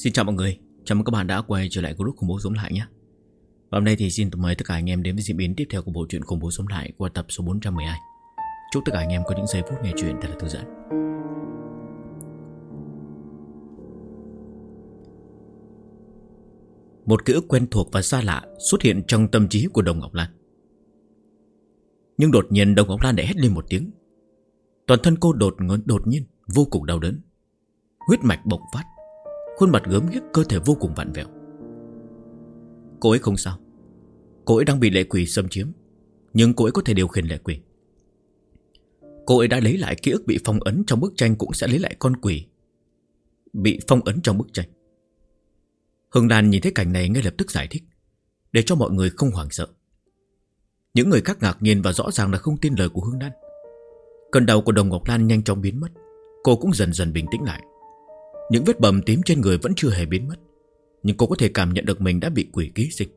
Xin chào mọi người, chào mừng các bạn đã quay trở lại group Khủng Bố Sống Lại nhé. Và hôm nay thì xin mời tất cả anh em đến với diễn biến tiếp theo của bộ truyện Khủng Bố Sống Lại qua tập số 412. Chúc tất cả anh em có những giây phút nghe chuyện thật là thư giãn. Một ký ức quen thuộc và xa lạ xuất hiện trong tâm trí của Đồng Ngọc Lan. Nhưng đột nhiên Đồng Ngọc Lan đã hét lên một tiếng. Toàn thân cô đột nhiên vô cùng đau đớn. Huyết mạch bộc phát, khuôn mặt gớm ghiếc, cơ thể vô cùng vặn vẹo. Cô ấy không sao. Cô ấy đang bị lệ quỷ xâm chiếm, nhưng cô ấy có thể điều khiển lệ quỷ. Cô ấy đã lấy lại ký ức bị phong ấn trong bức tranh, cũng sẽ lấy lại con quỷ bị phong ấn trong bức tranh. Hương Lan nhìn thấy cảnh này ngay lập tức giải thích, để cho mọi người không hoảng sợ. Những người khác ngạc nhiên và rõ ràng là không tin lời của Hương Lan. Cơn đau của Đồng Ngọc Lan nhanh chóng biến mất. Cô cũng dần dần bình tĩnh lại. Những vết bầm tím trên người vẫn chưa hề biến mất, nhưng cô có thể cảm nhận được mình đã bị quỷ ký sinh.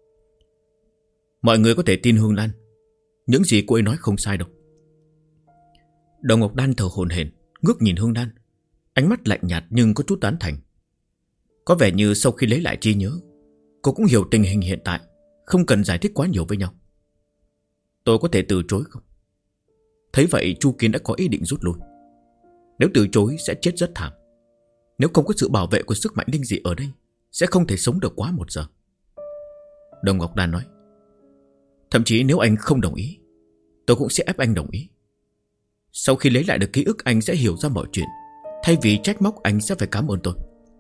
Mọi người có thể tin Hương Lan, những gì cô ấy nói không sai đâu. Đồng Ngọc Lan thở hổn hển, ngước nhìn Hương Lan, ánh mắt lạnh nhạt nhưng có chút tán thành. Có vẻ như sau khi lấy lại trí nhớ, cô cũng hiểu tình hình hiện tại, không cần giải thích quá nhiều với nhau. Tôi có thể từ chối không? Thấy vậy Chu Kiến đã có ý định rút lui. Nếu từ chối sẽ chết rất thảm. Nếu không có sự bảo vệ của sức mạnh linh dị ở đây, sẽ không thể sống được quá 1 giờ. Đồng Ngọc Lan nói, thậm chí nếu anh không đồng ý, tôi cũng sẽ ép anh đồng ý. Sau khi lấy lại được ký ức, anh sẽ hiểu ra mọi chuyện. Thay vì trách móc, anh sẽ phải cảm ơn tôi.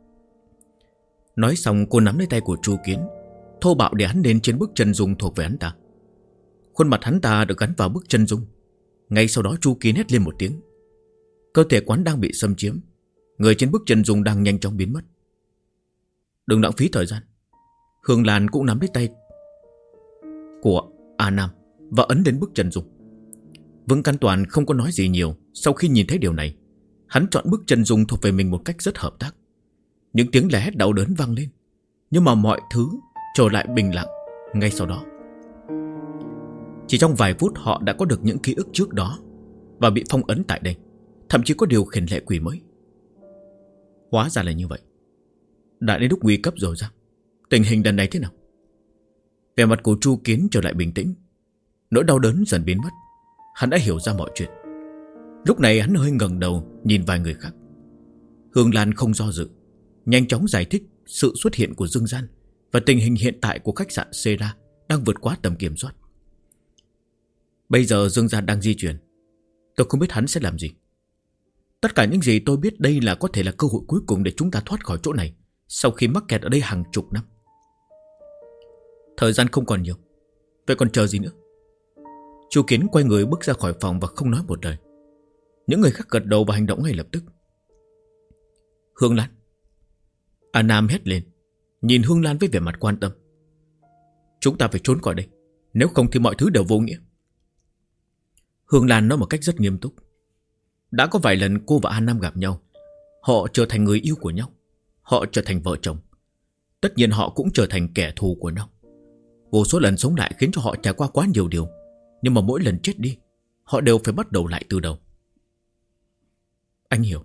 Nói xong cô nắm lấy tay của Chu Kiến, thô bạo để hắn lên trên bức chân dung thuộc về hắn ta. Khuôn mặt hắn ta được gắn vào bức chân dung. Ngay sau đó Chu Kiến hét lên một tiếng. Cơ thể quán đang bị xâm chiếm, người trên bức chân dung đang nhanh chóng biến mất. Đừng lãng phí thời gian. Hương Lan cũng nắm lấy tay của A Nam và ấn đến bức chân dung. Vương Căn Toàn không có nói gì nhiều. Sau khi nhìn thấy điều này, hắn chọn bức chân dung thuộc về mình một cách rất hợp tác. Những tiếng la hét đau đớn vang lên, nhưng mà mọi thứ trở lại bình lặng ngay sau đó. Chỉ trong vài phút họ đã có được những ký ức trước đó và bị phong ấn tại đây, thậm chí có điều khiển lệ quỷ mới. Hóa ra là như vậy. Đã đến lúc nguy cấp rồi sao? Tình hình lần này thế nào? Vẻ mặt của Chu Kiến trở lại bình tĩnh. Nỗi đau đớn dần biến mất. Hắn đã hiểu ra mọi chuyện. Lúc này hắn hơi ngẩng đầu nhìn vài người khác. Hương Lan không do dự, nhanh chóng giải thích sự xuất hiện của Dương Gian và tình hình hiện tại của khách sạn Sera đang vượt quá tầm kiểm soát. Bây giờ Dương Gian đang di chuyển. Tôi không biết hắn sẽ làm gì. Tất cả những gì tôi biết đây là có thể là cơ hội cuối cùng để chúng ta thoát khỏi chỗ này sau khi mắc kẹt ở đây hàng chục năm. Thời gian không còn nhiều, vậy còn chờ gì nữa? Chu Kiến quay người bước ra khỏi phòng và không nói một lời. Những người khác gật đầu và hành động ngay lập tức. Hương Lan. A Nam hét lên, nhìn Hương Lan với vẻ mặt quan tâm. Chúng ta phải trốn khỏi đây, nếu không thì mọi thứ đều vô nghĩa. Hương Lan nói một cách rất nghiêm túc. Đã có vài lần cô và A Nam gặp nhau, họ trở thành người yêu của nhau, họ trở thành vợ chồng. Tất nhiên họ cũng trở thành kẻ thù của nhau. Vô số lần sống lại khiến cho họ trải qua quá nhiều điều, nhưng mà mỗi lần chết đi, họ đều phải bắt đầu lại từ đầu. Anh hiểu.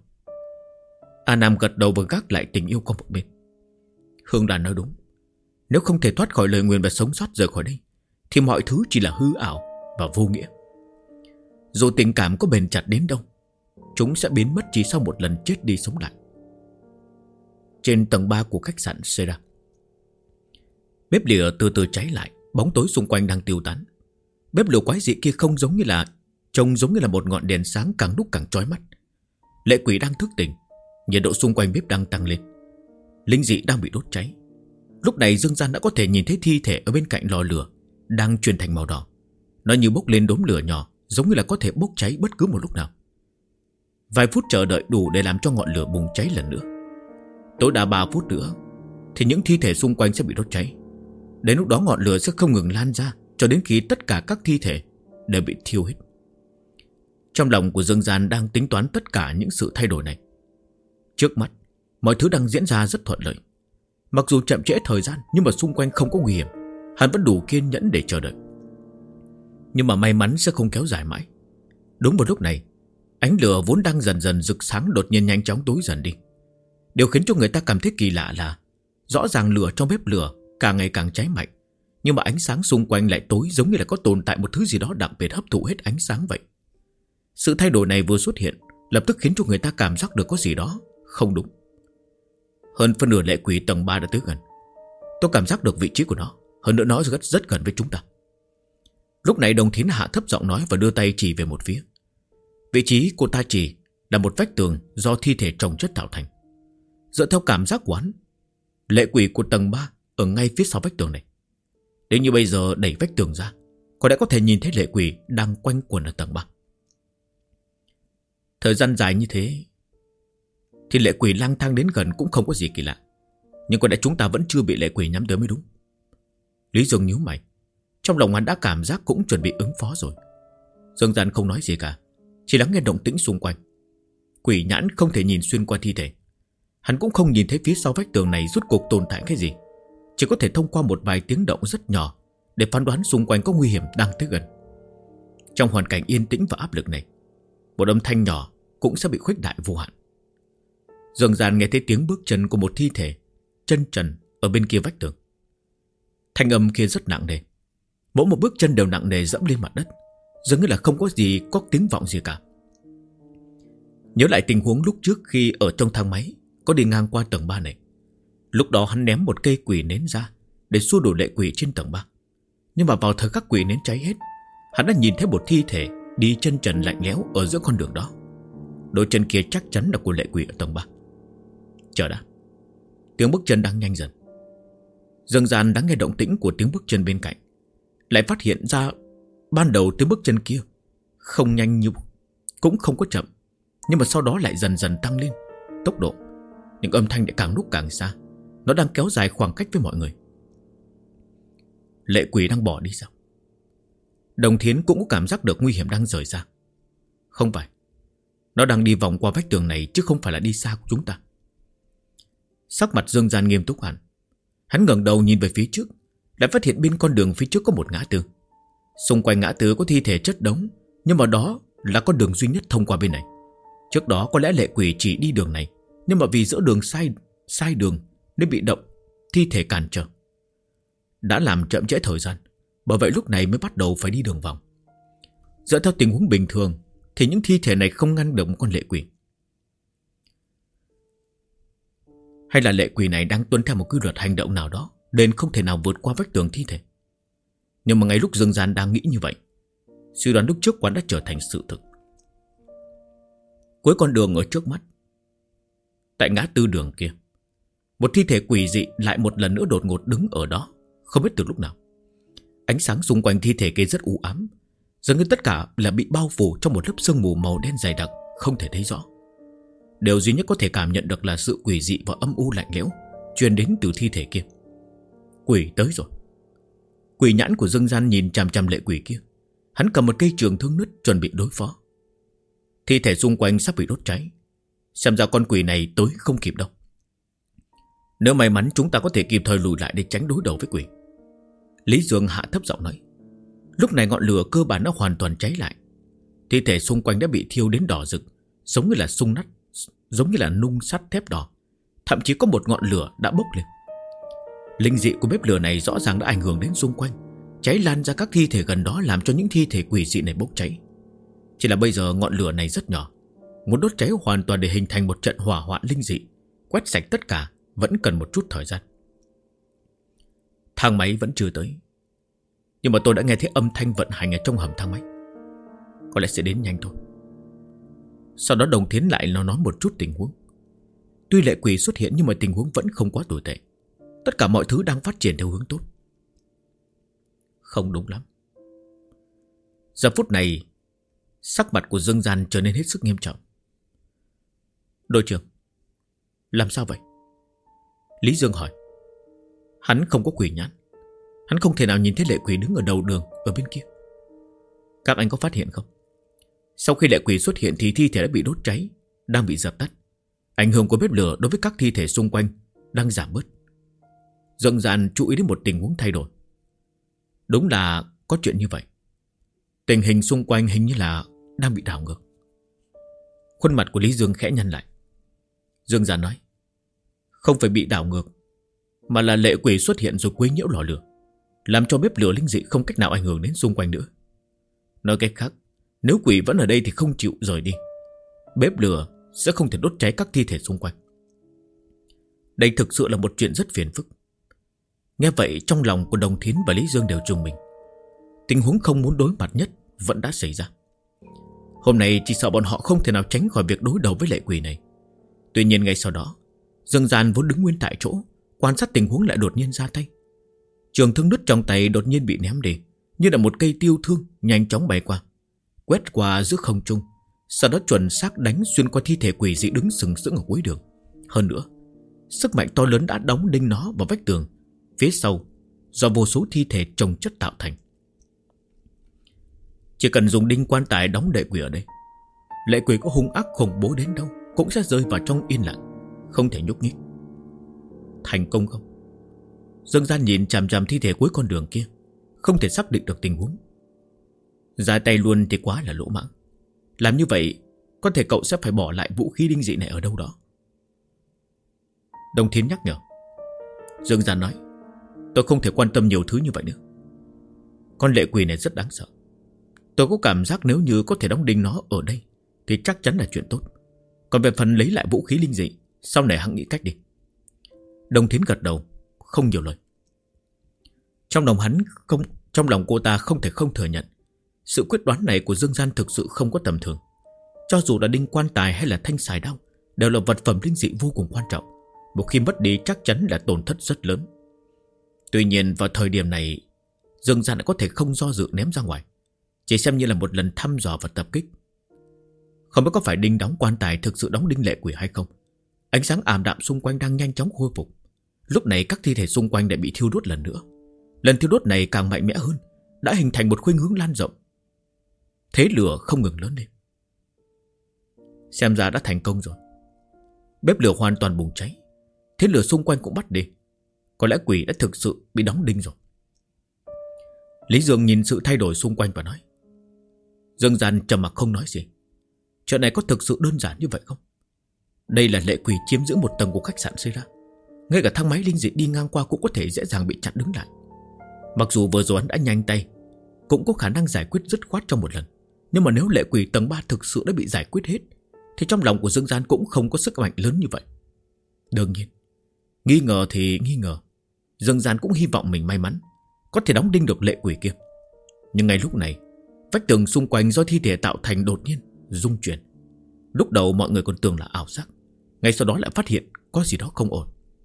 A Nam gật đầu và gác lại tình yêu qua một bên. Hương Lan nói đúng. Nếu không thể thoát khỏi lời nguyền và sống sót rời khỏi đây, thì mọi thứ chỉ là hư ảo và vô nghĩa. Dù tình cảm có bền chặt đến đâu, chúng sẽ biến mất chỉ sau một lần chết đi sống lại. Trên tầng 3 của khách sạn Sera, bếp lửa từ từ cháy lại. Bóng tối xung quanh đang tiêu tán. Bếp lửa quái dị kia không giống như là trông giống như là một ngọn đèn sáng càng lúc càng chói mắt. Lệ quỷ đang thức tỉnh. Nhiệt độ xung quanh bếp đang tăng lên. Linh dị đang bị đốt cháy. Lúc này Dương Gian đã có thể nhìn thấy thi thể ở bên cạnh lò lửa đang chuyển thành màu đỏ. Nó như bốc lên đốm lửa nhỏ, giống như là có thể bốc cháy bất cứ một lúc nào. Vài phút chờ đợi đủ để làm cho ngọn lửa bùng cháy lần nữa. Tối đa 3 phút nữa thì những thi thể xung quanh sẽ bị đốt cháy. Đến lúc đó ngọn lửa sẽ không ngừng lan ra cho đến khi tất cả các thi thể đều bị thiêu hết. Trong lòng của Dương Gian đang tính toán tất cả những sự thay đổi này. Trước mắt, mọi thứ đang diễn ra rất thuận lợi. Mặc dù chậm trễ thời gian, nhưng mà xung quanh không có nguy hiểm. Hắn vẫn đủ kiên nhẫn để chờ đợi. Nhưng mà may mắn sẽ không kéo dài mãi. Đúng vào lúc này, ánh lửa vốn đang dần dần rực sáng đột nhiên nhanh chóng tối dần đi. Điều khiến cho người ta cảm thấy kỳ lạ là rõ ràng lửa trong bếp lửa càng ngày càng cháy mạnh, nhưng mà ánh sáng xung quanh lại tối, giống như là có tồn tại một thứ gì đó đặc biệt hấp thụ hết ánh sáng vậy. Sự thay đổi này vừa xuất hiện, lập tức khiến cho người ta cảm giác được có gì đó không đúng. Hơn phân nửa lệ quỷ tầng 3 đã tới gần. Tôi cảm giác được vị trí của nó, hơn nữa nó rất gần với chúng ta. Lúc này Đồng Thiến hạ thấp giọng nói và đưa tay chỉ về một phía. Vị trí cô ta chỉ là một vách tường do thi thể chồng chất tạo thành. Dựa theo cảm giác của hắn, lệ quỷ của tầng 3 ở ngay phía sau vách tường này. Nếu như bây giờ đẩy vách tường ra, có lẽ có thể nhìn thấy lệ quỷ đang quanh quẩn ở tầng 3. Thời gian dài như thế thì lệ quỷ lang thang đến gần cũng không có gì kỳ lạ. Nhưng có lẽ chúng ta vẫn chưa bị lệ quỷ nhắm tới mới đúng. Lý Dương nhíu mày. Trong lòng hắn đã cảm giác cũng chuẩn bị ứng phó rồi. Dương Gian không nói gì cả, chỉ lắng nghe động tĩnh xung quanh. Quỷ nhãn không thể nhìn xuyên qua thi thể. Hắn cũng không nhìn thấy phía sau vách tường này rốt cuộc tồn tại cái gì. Chỉ có thể thông qua một vài tiếng động rất nhỏ để phán đoán xung quanh có nguy hiểm đang tới gần. Trong hoàn cảnh yên tĩnh và áp lực này, một âm thanh nhỏ cũng sẽ bị khuếch đại vô hạn. Dương Gian nghe thấy tiếng bước chân của một thi thể chân trần ở bên kia vách tường. Thanh âm kia rất nặng nề. Mỗi một bước chân đều nặng nề dẫm lên mặt đất, dường như là không có gì có tiếng vọng gì cả. Nhớ lại tình huống lúc trước khi ở trong thang máy có đi ngang qua tầng 3 này. Lúc đó hắn ném một cây quỷ nến ra để xua đuổi lệ quỷ trên tầng 3. Nhưng mà vào thời khắc quỷ nến cháy hết, hắn đã nhìn thấy một thi thể đi chân trần lạnh lẽo ở giữa con đường đó. Đôi chân kia chắc chắn là của lệ quỷ ở tầng 3. Chờ đã, tiếng bước chân đang nhanh dần. Dương Gian đã nghe động tĩnh của tiếng bước chân bên cạnh, lại phát hiện ra ban đầu tiếng bước chân kia không nhanh như cũng không có chậm, nhưng mà sau đó lại dần dần tăng lên tốc độ. Những âm thanh lại càng lúc càng xa. Nó đang kéo dài khoảng cách với mọi người. Lệ quỷ đang bỏ đi sao? Đồng Thiến cũng có cảm giác được nguy hiểm đang rời ra. Không phải, nó đang đi vòng qua vách tường này, chứ không phải là đi xa của chúng ta. Sắc mặt Dương Gian nghiêm túc hẳn. Hắn ngẩng đầu nhìn về phía trước, lại phát hiện bên con đường phía trước có một ngã tư. Xung quanh ngã tư có thi thể chất đống, nhưng mà đó là con đường duy nhất thông qua bên này. Trước đó có lẽ lệ quỷ chỉ đi đường này, nhưng mà vì giữa đường sai đường nên bị động thi thể cản trở, đã làm chậm trễ thời gian. Bởi vậy lúc này mới bắt đầu phải đi đường vòng. Dựa theo tình huống bình thường thì những thi thể này không ngăn được một con lệ quỷ. Hay là lệ quỷ này đang tuân theo một quy luật hành động nào đó nên không thể nào vượt qua vách tường thi thể. Nhưng mà ngay lúc Dương Gian đang nghĩ như vậy, suy đoán lúc trước quán đã trở thành sự thực. Cuối con đường ở trước mắt, tại ngã tư đường kia, một thi thể quỷ dị lại một lần nữa đột ngột đứng ở đó, không biết từ lúc nào. Ánh sáng xung quanh thi thể kia rất u ám, dường như tất cả là bị bao phủ trong một lớp sương mù màu đen dày đặc, không thể thấy rõ. Điều duy nhất có thể cảm nhận được là sự quỷ dị và âm u lạnh lẽo truyền đến từ thi thể kia. Quỷ tới rồi. Quỷ nhãn của Dương Gian nhìn chằm chằm lệ quỷ kia. Hắn cầm một cây trường thương nứt chuẩn bị đối phó. Thi thể xung quanh sắp bị đốt cháy. Xem ra con quỷ này tới không kịp đâu. Nếu may mắn chúng ta có thể kịp thời lùi lại để tránh đối đầu với quỷ. Lý Dương hạ thấp giọng nói. Lúc này ngọn lửa cơ bản đã hoàn toàn cháy lại. Thi thể xung quanh đã bị thiêu đến đỏ rực, giống như là giống như là nung sắt thép đỏ. Thậm chí có một ngọn lửa đã bốc lên. Linh dị của bếp lửa này rõ ràng đã ảnh hưởng đến xung quanh, cháy lan ra các thi thể gần đó, làm cho những thi thể quỷ dị này bốc cháy. Chỉ là bây giờ ngọn lửa này rất nhỏ, muốn đốt cháy hoàn toàn để hình thành một trận hỏa hoạn linh dị, quét sạch tất cả vẫn cần một chút thời gian. Thang máy vẫn chưa tới, nhưng mà tôi đã nghe thấy âm thanh vận hành ở trong hầm thang máy. Có lẽ sẽ đến nhanh thôi. Sau đó Đồng Thiến lại nói một chút tình huống. Tuy lệ quỷ xuất hiện nhưng mà tình huống vẫn không quá tồi tệ. Tất cả mọi thứ đang phát triển theo hướng tốt. Không đúng lắm. Giờ phút này, sắc mặt của Dương Gian trở nên hết sức nghiêm trọng. Đội trưởng, làm sao vậy? Lý Dương hỏi. Hắn không có quỷ nhãn. Hắn không thể nào nhìn thấy lệ quỷ đứng ở đầu đường ở bên kia. Các anh có phát hiện không? Sau khi lệ quỷ xuất hiện thì thi thể đã bị đốt cháy, đang bị dập tắt. Ảnh hưởng của bếp lửa đối với các thi thể xung quanh đang giảm bớt. Dương Gian chú ý đến một tình huống thay đổi. Đúng là có chuyện như vậy. Tình hình xung quanh hình như là đang bị đảo ngược. Khuôn mặt của Lý Dương khẽ nhăn lại. Dương Gian nói. Không phải bị đảo ngược, mà là lệ quỷ xuất hiện rồi quấy nhiễu lò lửa, làm cho bếp lửa linh dị không cách nào ảnh hưởng đến xung quanh nữa. Nói cách khác, nếu quỷ vẫn ở đây thì không chịu rời đi, bếp lửa sẽ không thể đốt cháy các thi thể xung quanh. Đây thực sự là một chuyện rất phiền phức. Nghe vậy trong lòng của Đồng Thiến và Lý Dương đều rùng mình. Tình huống không muốn đối mặt nhất vẫn đã xảy ra. Hôm nay chỉ sợ bọn họ không thể nào tránh khỏi việc đối đầu với lệ quỷ này. Tuy nhiên ngay sau đó, Dương Gian vốn đứng nguyên tại chỗ quan sát tình huống lại đột nhiên ra tay. Trường thương nứt trong tay đột nhiên bị ném đi, như là một cây tiêu thương nhanh chóng bay qua, quét qua giữa không trung, sau đó chuẩn xác đánh xuyên qua thi thể quỷ dị đứng sừng sững ở cuối đường. Hơn nữa, sức mạnh to lớn đã đóng đinh nó vào vách tường phía sau do vô số thi thể chồng chất tạo thành. Chỉ cần dùng đinh quan tài đóng lệ quỷ ở đây, lệ quỷ có hung ác khủng bố đến đâu cũng sẽ rơi vào trong yên lặng, không thể nhúc nhích. Thành công không? Dương Gian nhìn chằm chằm thi thể cuối con đường kia, không thể xác định được tình huống. Ra tay luôn thì quá là lỗ mãng. Làm như vậy, có thể cậu sẽ phải bỏ lại vũ khí linh dị này ở đâu đó. Đồng Thiến nhắc nhở. Dương Gian nói, tôi không thể quan tâm nhiều thứ như vậy nữa. Con lệ quỷ này rất đáng sợ. Tôi có cảm giác nếu như có thể đóng đinh nó ở đây thì chắc chắn là chuyện tốt. Còn về phần lấy lại vũ khí linh dị, sau này hẵng nghĩ cách đi. Đồng Thiến gật đầu, không nhiều lời. Trong lòng cô ta không thể không thừa nhận, sự quyết đoán này của Dương Gian thực sự không có tầm thường. Cho dù là đinh quan tài hay là thanh xài đao, đều là vật phẩm linh dị vô cùng quan trọng. Một khi mất đi chắc chắn là tổn thất rất lớn. Tuy nhiên vào thời điểm này, Dương Gian đã có thể không do dự ném ra ngoài, chỉ xem như là một lần thăm dò và tập kích. Không biết có phải đinh đóng quan tài thực sự đóng đinh lệ quỷ hay không. Ánh sáng ảm đạm xung quanh đang nhanh chóng khôi phục. Lúc này các thi thể xung quanh đã bị thiêu đốt lần nữa. Lần thiêu đốt này càng mạnh mẽ hơn, đã hình thành một khuynh hướng lan rộng. Thế lửa không ngừng lớn lên. Xem ra đã thành công rồi. Bếp lửa hoàn toàn bùng cháy, thế lửa xung quanh cũng bắt đi. Có lẽ quỷ đã thực sự bị đóng đinh rồi. Lý Dương nhìn sự thay đổi xung quanh và nói. Dương Gian trầm mặc không nói gì. Chuyện này có thực sự đơn giản như vậy không? Đây là lệ quỷ chiếm giữ một tầng của khách sạn xây ra. Ngay cả thang máy linh dị đi ngang qua cũng có thể dễ dàng bị chặn đứng lại. Mặc dù vừa rồi hắn đã nhanh tay, cũng có khả năng giải quyết dứt khoát trong một lần. Nhưng mà nếu lệ quỷ tầng 3 thực sự đã bị giải quyết hết, thì trong lòng của Dương Gian cũng không có sức mạnh lớn như vậy. Đương nhiên, nghi ngờ thì nghi ngờ, Dương Gian cũng hy vọng mình may mắn có thể đóng đinh được lệ quỷ kia. Nhưng ngay lúc này, vách tường xung quanh do thi thể tạo thành đột nhiên rung chuyển. Lúc đầu mọi người còn tưởng là ảo giác, ngay sau đó lại phát hiện có gì đó không ổn.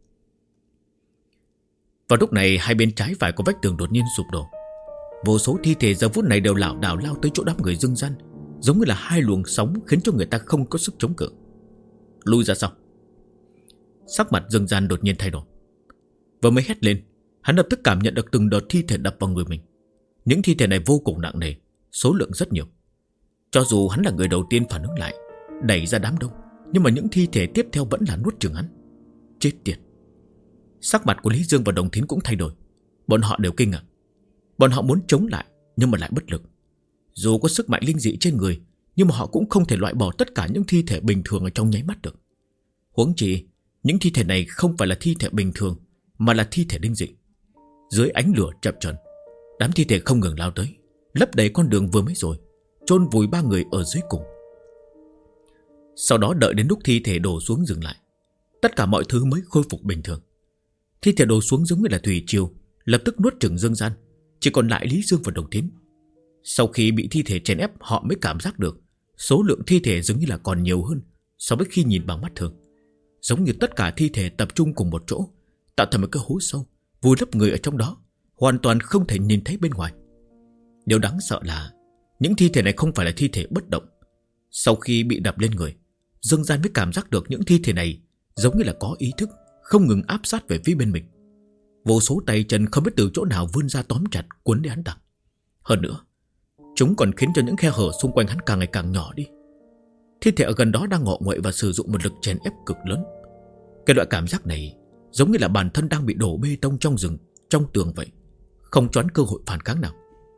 Vào lúc này, hai bên trái phải của vách tường đột nhiên sụp đổ. Vô số thi thể giờ phút này đều lảo đảo lao tới chỗ đám người Dương Gian, giống như là hai luồng sóng khiến cho người ta không có sức chống cự. Lui ra sau. Sắc mặt Dương Gian đột nhiên thay đổi. Vừa mới hét lên, hắn lập tức cảm nhận được từng đợt thi thể đập vào người mình. Những thi thể này vô cùng nặng nề, số lượng rất nhiều. Cho dù hắn là người đầu tiên phản ứng lại, đẩy ra đám đông, nhưng mà những thi thể tiếp theo vẫn là nuốt chửng hắn. Chết tiệt. Sắc mặt của Lý Dương và Đồng Thiến cũng thay đổi. Bọn họ đều kinh ngạc. Bọn họ muốn chống lại nhưng mà lại bất lực. Dù có sức mạnh linh dị trên người, nhưng mà họ cũng không thể loại bỏ tất cả những thi thể bình thường ở trong nháy mắt được. Huống chi những thi thể này không phải là thi thể bình thường, mà là thi thể linh dị. Dưới ánh lửa chập chờn, đám thi thể không ngừng lao tới, lấp đầy con đường vừa mới rồi, chôn vùi ba người ở dưới cùng. Sau đó đợi đến lúc thi thể đổ xuống dừng lại, tất cả mọi thứ mới khôi phục bình thường. Thi thể đổ xuống giống như là thủy triều, lập tức nuốt chửng Dương Gian. Chỉ còn lại Lý Dương và Đồng Thiến. Sau khi bị thi thể chèn ép, họ mới cảm giác được số lượng thi thể dường như là còn nhiều hơn so với khi nhìn bằng mắt thường. Giống như tất cả thi thể tập trung cùng một chỗ, tạo thành một cái hố sâu, vùi lấp người ở trong đó, hoàn toàn không thể nhìn thấy bên ngoài. Điều đáng sợ là những thi thể này không phải là thi thể bất động. Sau khi bị đập lên người, Dương Gian mới cảm giác được những thi thể này giống như là có ý thức, không ngừng áp sát về phía bên mình. Vô số tay chân không biết từ chỗ nào vươn ra tóm chặt cuốn lấy hắn ta. Hơn nữa, chúng còn khiến cho những khe hở xung quanh hắn càng ngày càng nhỏ đi. Thi thể ở gần đó đang ngọ nguậy và sử dụng một lực chèn ép cực lớn. Cái loại cảm giác này giống như là bản thân đang bị đổ bê tông trong rừng, trong tường vậy, không choán cơ hội phản kháng nào.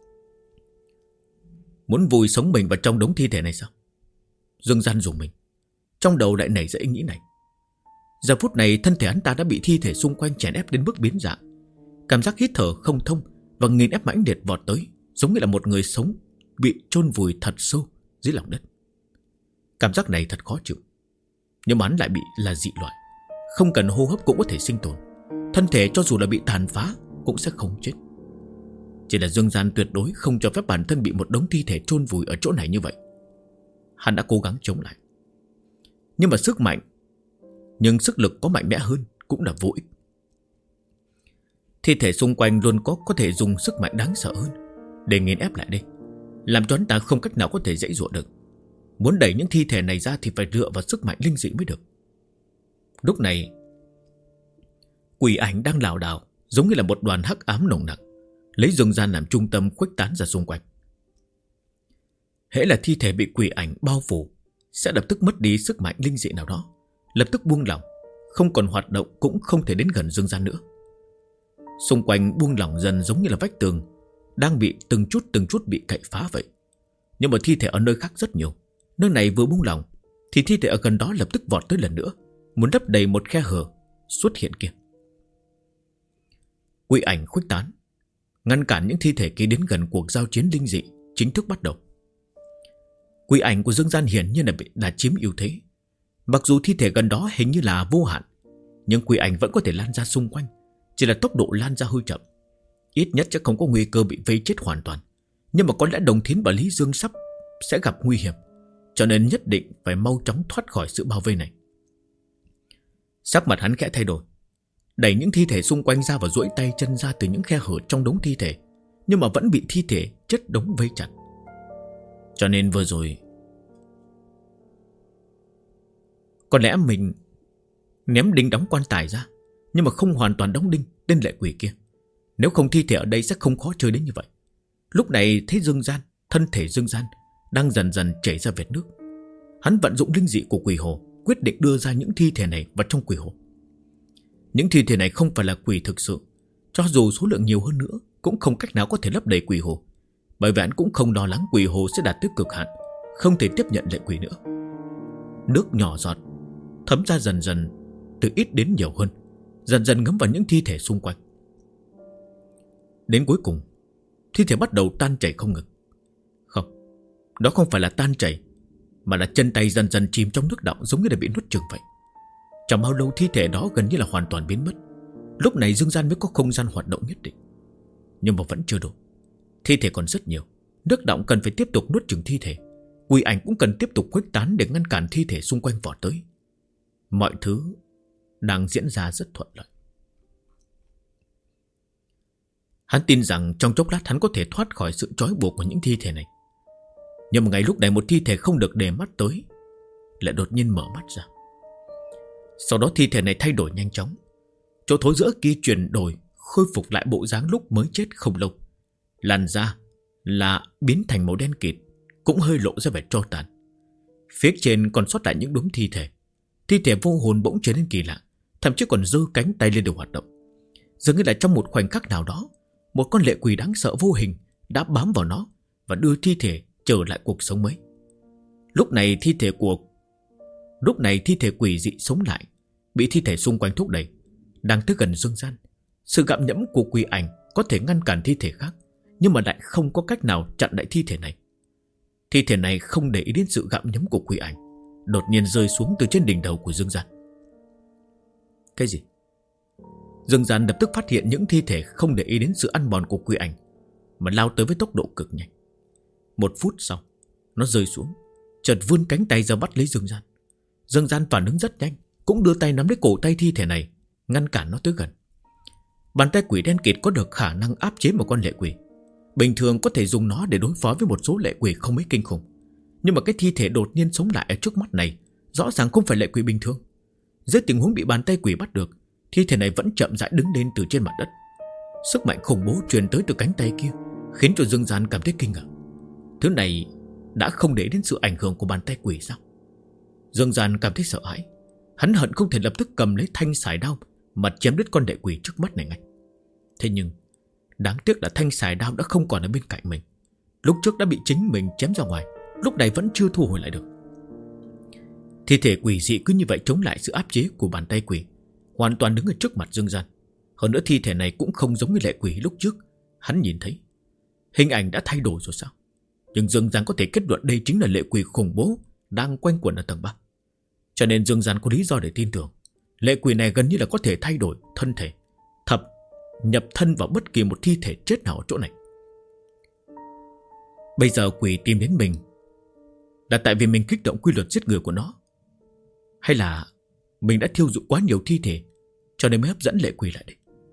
Muốn vùi sống mình vào trong đống thi thể này sao? Dương Gian dùng mình, trong đầu lại nảy ra ý nghĩ này. Giờ phút này thân thể hắn ta đã bị thi thể xung quanh chèn ép đến mức biến dạng. Cảm giác hít thở không thông và nghiền ép mãnh liệt vọt tới, giống như là một người sống bị chôn vùi thật sâu dưới lòng đất. Cảm giác này thật khó chịu. Nhưng mà hắn lại bị là dị loại, không cần hô hấp cũng có thể sinh tồn. Thân thể cho dù là bị tàn phá cũng sẽ không chết. Chỉ là Dương Gian tuyệt đối không cho phép bản thân bị một đống thi thể chôn vùi ở chỗ này như vậy. Hắn đã cố gắng chống lại, nhưng mà sức lực có mạnh mẽ hơn cũng là vô ích. Thi thể xung quanh luôn có thể dùng sức mạnh đáng sợ hơn để nghiền ép lại đây, làm cho hắn ta không cách nào có thể dãy dụa được. Muốn đẩy những thi thể này ra thì phải dựa vào sức mạnh linh dị mới được. Lúc này quỷ ảnh đang lảo đảo, giống như là một đoàn hắc ám nồng nặc, lấy Dương Gian làm trung tâm khuếch tán ra xung quanh. Hễ là thi thể bị quỷ ảnh bao phủ sẽ lập tức mất đi sức mạnh linh dị nào đó, lập tức buông lỏng, không còn hoạt động, cũng không thể đến gần Dương Gian nữa. Xung quanh buông lỏng dần, giống như là vách tường đang bị từng chút bị cậy phá vậy. Nhưng mà thi thể ở nơi khác rất nhiều. Nơi này vừa buông lỏng thì thi thể ở gần đó lập tức vọt tới lần nữa, muốn lấp đầy một khe hở xuất hiện kia. Quỷ ảnh khuếch tán, ngăn cản những thi thể kia đến gần cuộc giao chiến linh dị chính thức bắt đầu. Quỷ ảnh của Dương Gian hiển nhiên là chiếm ưu thế. Mặc dù thi thể gần đó hình như là vô hạn, nhưng quỷ ảnh vẫn có thể lan ra xung quanh, chỉ là tốc độ lan ra hơi chậm. Ít nhất sẽ không có nguy cơ bị vây chết hoàn toàn. Nhưng mà có lẽ Đồng Thiến và Lý Dương sắp sẽ gặp nguy hiểm, cho nên nhất định phải mau chóng thoát khỏi sự bao vây này. Sắc mặt hắn khẽ thay đổi, đẩy những thi thể xung quanh ra và duỗi tay chân ra từ những khe hở trong đống thi thể, nhưng mà vẫn bị thi thể chất đống vây chặt. Cho nên vừa rồi có lẽ mình ném đinh đóng quan tài ra, nhưng mà không hoàn toàn đóng đinh tên lệ quỷ kia. Nếu không thi thể ở đây sẽ không khó chơi đến như vậy. Lúc này thấy Dương Gian, thân thể Dương Gian đang dần dần chảy ra vệt nước. Hắn vận dụng linh dị của quỷ hồ, quyết định đưa ra những thi thể này vào trong quỷ hồ. Những thi thể này không phải là quỷ thực sự, cho dù số lượng nhiều hơn nữa cũng không cách nào có thể lấp đầy quỷ hồ. Bởi vậy hắn cũng không lo lắng quỷ hồ sẽ đạt tới cực hạn, không thể tiếp nhận lệ quỷ nữa. Nước nhỏ giọt thấm ra dần dần, từ ít đến nhiều hơn, dần dần ngấm vào những thi thể xung quanh. Đến cuối cùng, thi thể bắt đầu tan chảy không ngừng. Không, đó không phải là tan chảy, mà là chân tay dần dần chìm trong nước đọng, giống như là bị nuốt chửng vậy. Chẳng bao lâu thi thể đó gần như là hoàn toàn biến mất. Lúc này Dương Gian mới có không gian hoạt động nhất định. Nhưng mà vẫn chưa đủ. Thi thể còn rất nhiều, nước đọng cần phải tiếp tục nuốt chửng thi thể. Quỷ ảnh cũng cần tiếp tục khuếch tán để ngăn cản thi thể xung quanh vọt tới. Mọi thứ đang diễn ra rất thuận lợi. Hắn tin rằng trong chốc lát hắn có thể thoát khỏi sự trói buộc của những thi thể này. Nhưng mà ngay lúc này một thi thể không được để mắt tới lại đột nhiên mở mắt ra. Sau đó thi thể này thay đổi nhanh chóng. Chỗ thối rữa kia chuyển đổi, khôi phục lại bộ dáng lúc mới chết không lâu. Làn da là biến thành màu đen kịt, cũng hơi lộ ra vẻ tro tàn. Phía trên còn sót lại những đống thi thể. Thi thể vô hồn bỗng trở nên kỳ lạ, thậm chí còn giơ cánh tay lên để hoạt động. Dường như là trong một khoảnh khắc nào đó, một con lệ quỷ đáng sợ vô hình đã bám vào nó và đưa thi thể trở lại cuộc sống mới. Lúc này thi thể quỷ dị sống lại, bị thi thể xung quanh thúc đẩy, đang tới gần Dương Gian. Sự gặm nhẫm của quỷ ảnh có thể ngăn cản thi thể khác, nhưng mà lại không có cách nào chặn lại thi thể này. Thi thể này không để ý đến sự gặm nhấm của quỷ ảnh, đột nhiên rơi xuống từ trên đỉnh đầu của Dương Gian. Cái gì? Dương Gian lập tức phát hiện những thi thể không để ý đến sự ăn mòn của quỷ ảnh, mà lao tới với tốc độ cực nhanh. 1 phút sau, nó rơi xuống, chợt vươn cánh tay ra bắt lấy Dương Gian. Dương Gian phản ứng rất nhanh, cũng đưa tay nắm lấy cổ tay thi thể này, ngăn cản nó tới gần. Bàn tay quỷ đen kịt có được khả năng áp chế một con lệ quỷ. Bình thường có thể dùng nó để đối phó với một số lệ quỷ không mấy kinh khủng, nhưng mà cái thi thể đột nhiên sống lại ở trước mắt này rõ ràng không phải lệ quỷ bình thường. Dưới tình huống bị bàn tay quỷ bắt được, thi thể này vẫn chậm rãi đứng lên từ trên mặt đất. Sức mạnh khủng bố truyền tới từ cánh tay kia khiến cho Dương Gian cảm thấy kinh ngạc. Thứ này đã không để đến sự ảnh hưởng của bàn tay quỷ sao? Dương Gian cảm thấy sợ hãi. Hắn hận không thể lập tức cầm lấy thanh sải đao mà chém đứt con lệ quỷ trước mắt này ngay. Thế nhưng đáng tiếc là thanh sải đao đã không còn ở bên cạnh mình. Lúc trước đã bị chính mình chém ra ngoài, lúc này vẫn chưa thu hồi lại được. Thi thể quỷ dị cứ như vậy chống lại sự áp chế của bàn tay quỷ, hoàn toàn đứng ở trước mặt Dương Gian. Hơn nữa thi thể này cũng không giống như lệ quỷ lúc trước hắn nhìn thấy. Hình ảnh đã thay đổi rồi sao? Nhưng Dương Gian có thể kết luận đây chính là lệ quỷ khủng bố đang quanh quẩn ở tầng 3. Cho nên Dương Gian có lý do để tin tưởng lệ quỷ này gần như là có thể thay đổi thân thể, nhập thân vào bất kỳ một thi thể chết nào ở chỗ này. Bây giờ quỷ tìm đến mình là tại vì mình kích động quy luật giết người của nó, hay là mình đã thiêu dụ quá nhiều thi thể cho nên mới hấp dẫn lệ quỷ lại đây?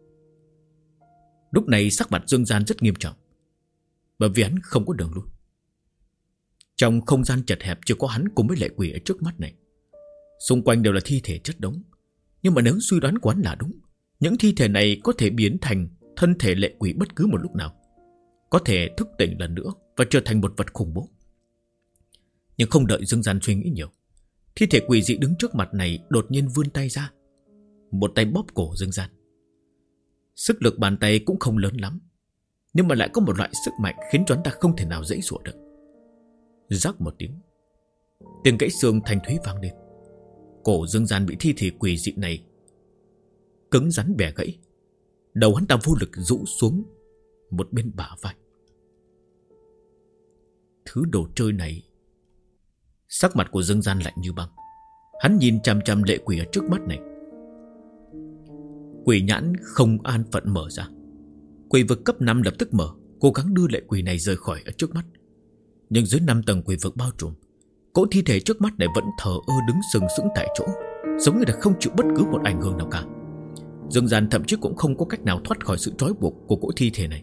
Lúc này sắc mặt Dương Gian rất nghiêm trọng, bởi vì hắn không có đường lui. Trong không gian chật hẹp chỉ có hắn cùng với lệ quỷ ở trước mắt này. Xung quanh đều là thi thể chất đống. Nhưng mà nếu suy đoán của hắn là đúng, những thi thể này có thể biến thành thân thể lệ quỷ bất cứ một lúc nào, có thể thức tỉnh lần nữa và trở thành một vật khủng bố. Nhưng không đợi Dương Gian suy nghĩ nhiều, thi thể quỷ dị đứng trước mặt này đột nhiên vươn tay ra, một tay bóp cổ Dương Gian. Sức lực bàn tay cũng không lớn lắm, nhưng mà lại có một loại sức mạnh khiến cho hắn ta không thể nào giãy giụa được. Rắc một tiếng gãy xương thanh thúy vang lên. Cổ Dương Gian bị thi thể quỷ dị này cứng rắn bẻ gãy, đầu hắn ta vô lực rũ xuống một bên bả vai. Thứ đồ chơi này. Sắc mặt của Dương Gian lạnh như băng. Hắn nhìn chằm chằm lệ quỷ ở trước mắt này. Quỷ nhãn không an phận mở ra. Quỷ vực cấp 5 lập tức mở, cố gắng đưa lệ quỷ này rời khỏi ở trước mắt. Nhưng dưới 5 tầng quỷ vực bao trùm, cỗ thi thể trước mắt này vẫn thờ ơ đứng sừng sững tại chỗ, giống như là không chịu bất cứ một ảnh hưởng nào cả. Dương Gian thậm chí cũng không có cách nào thoát khỏi sự trói buộc của cỗ thi thể này.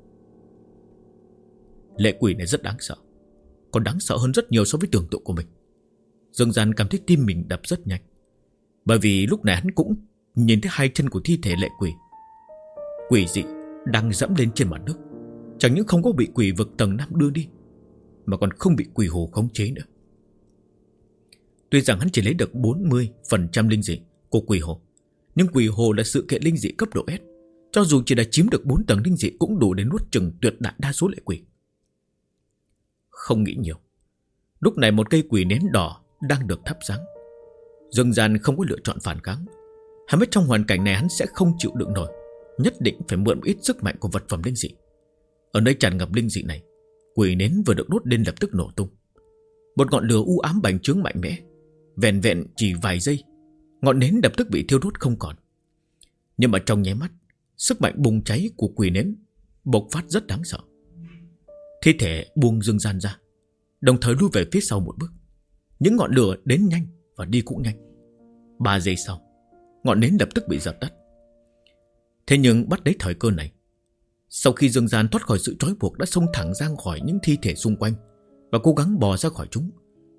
Lệ quỷ này rất đáng sợ, còn đáng sợ hơn rất nhiều so với tưởng tượng của mình. Dương Gian cảm thấy tim mình đập rất nhanh, bởi vì lúc này hắn cũng nhìn thấy hai chân của thi thể lệ quỷ quỷ dị đang dẫm lên trên mặt nước. Chẳng những không có bị quỷ vực tầng 5 đưa đi, mà còn không bị quỷ hồ khống chế nữa. Tuy rằng hắn chỉ lấy được 40% linh dị của quỷ hồ, nhưng quỷ hồ là sự kiện linh dị cấp độ S. Cho dù chỉ đã chiếm được 4 tầng linh dị cũng đủ để nuốt chửng tuyệt đại đa số lệ quỷ. Không nghĩ nhiều, lúc này một cây quỷ nến đỏ đang được thắp sáng. Dương Gian không có lựa chọn phản kháng. Hắn biết trong hoàn cảnh này hắn sẽ không chịu đựng nổi, nhất định phải mượn một ít sức mạnh của vật phẩm linh dị. Ở nơi tràn ngập linh dị này, quỷ nến vừa được đốt lên lập tức nổ tung. Một ngọn lửa u ám bành trướng mạnh mẽ, vẹn vẹn chỉ vài giây, ngọn nến lập tức bị thiêu đốt không còn. Nhưng mà trong nháy mắt, sức mạnh bùng cháy của quỷ nến bộc phát rất đáng sợ. Thi thể buông Dương Gian ra, đồng thời lui về phía sau một bước. Những ngọn lửa đến nhanh và đi cũng nhanh. 3 giây sau, ngọn nến lập tức bị dập tắt. Thế nhưng bắt lấy thời cơ này, sau khi Dương Gian thoát khỏi sự trói buộc đã xông thẳng ra khỏi những thi thể xung quanh và cố gắng bò ra khỏi chúng.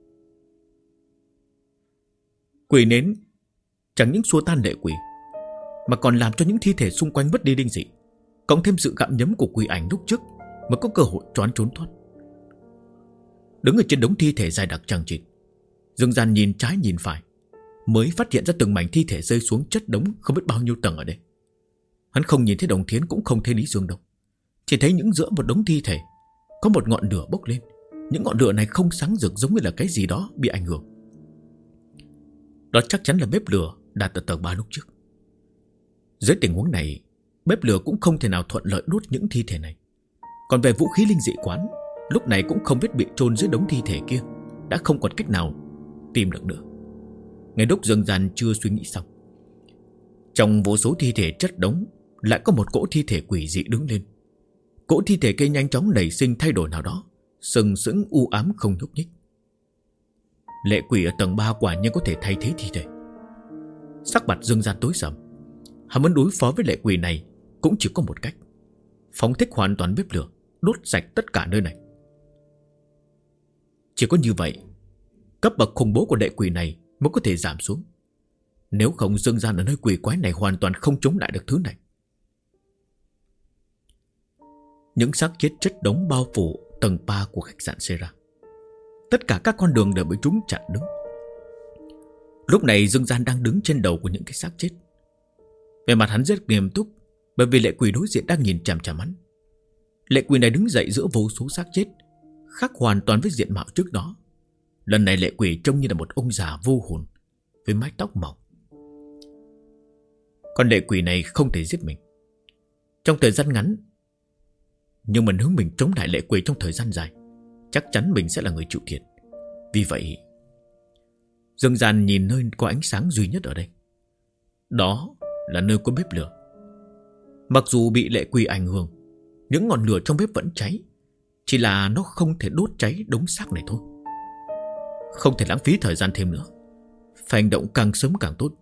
Quỷ nến chẳng những xua tan lệ quỷ, mà còn làm cho những thi thể xung quanh mất đi linh dị, cộng thêm sự gặm nhấm của quỷ ảnh lúc trước mà có cơ hội trốn thoát. Đứng ở trên đống thi thể dài đặc chằng chịt, Dương Gian nhìn trái nhìn phải, mới phát hiện ra từng mảnh thi thể rơi xuống chất đống không biết bao nhiêu tầng ở đây. Hắn không nhìn thấy Đồng Thiến, cũng không thấy Lý Dương đâu, chỉ thấy những giữa một đống thi thể có một ngọn lửa bốc lên. Những ngọn lửa này không sáng rực, giống như là cái gì đó bị ảnh hưởng. Đó chắc chắn là bếp lửa đặt ở tầng 3 lúc trước. Dưới tình huống này, bếp lửa cũng không thể nào thuận lợi đốt những thi thể này. Còn về vũ khí linh dị quán, lúc này cũng không biết bị chôn dưới đống thi thể kia, đã không còn cách nào tìm được nữa. Ngay lúc Dương Gian chưa suy nghĩ xong, trong vô số thi thể chất đống lại có một cỗ thi thể quỷ dị đứng lên. Cỗ thi thể kia nhanh chóng nảy sinh thay đổi nào đó, sừng sững u ám không nhúc nhích. Lệ quỷ ở tầng 3 quả nhiên có thể thay thế thi thể. Sắc mặt Dương Gian tối sầm. Hắn muốn đối phó với lệ quỷ này cũng chỉ có một cách: phóng thích hoàn toàn bếp lửa, đốt sạch tất cả nơi này. Chỉ có như vậy, cấp bậc khủng bố của lệ quỷ này mới có thể giảm xuống. Nếu không, Dương Gian ở nơi quỷ quái này hoàn toàn không chống lại được thứ này. Những xác chết chất đống bao phủ tầng 3 của khách sạn Sera. Tất cả các con đường đều bị chúng chặn đứng. Lúc này Dương Gian đang đứng trên đầu của những cái xác chết. Về mặt hắn rất nghiêm túc, bởi vì lệ quỷ đối diện đang nhìn chằm chằm hắn. Lệ quỷ này đứng dậy giữa vô số xác chết, khác hoàn toàn với diện mạo trước đó. Lần này lệ quỷ trông như là một ông già vô hồn với mái tóc màu. Con lệ quỷ này không thể giết mình trong thời gian ngắn, nhưng mà nếu mình chống lại lệ quỷ trong thời gian dài, chắc chắn mình sẽ là người chịu thiệt. Vì vậy Dương Gian nhìn nơi có ánh sáng duy nhất ở đây. Đó là nơi có bếp lửa. Mặc dù bị lệ quỷ ảnh hưởng, những ngọn lửa trong bếp vẫn cháy, chỉ là nó không thể đốt cháy đống xác này thôi. Không thể lãng phí thời gian thêm nữa, phải hành động càng sớm càng tốt.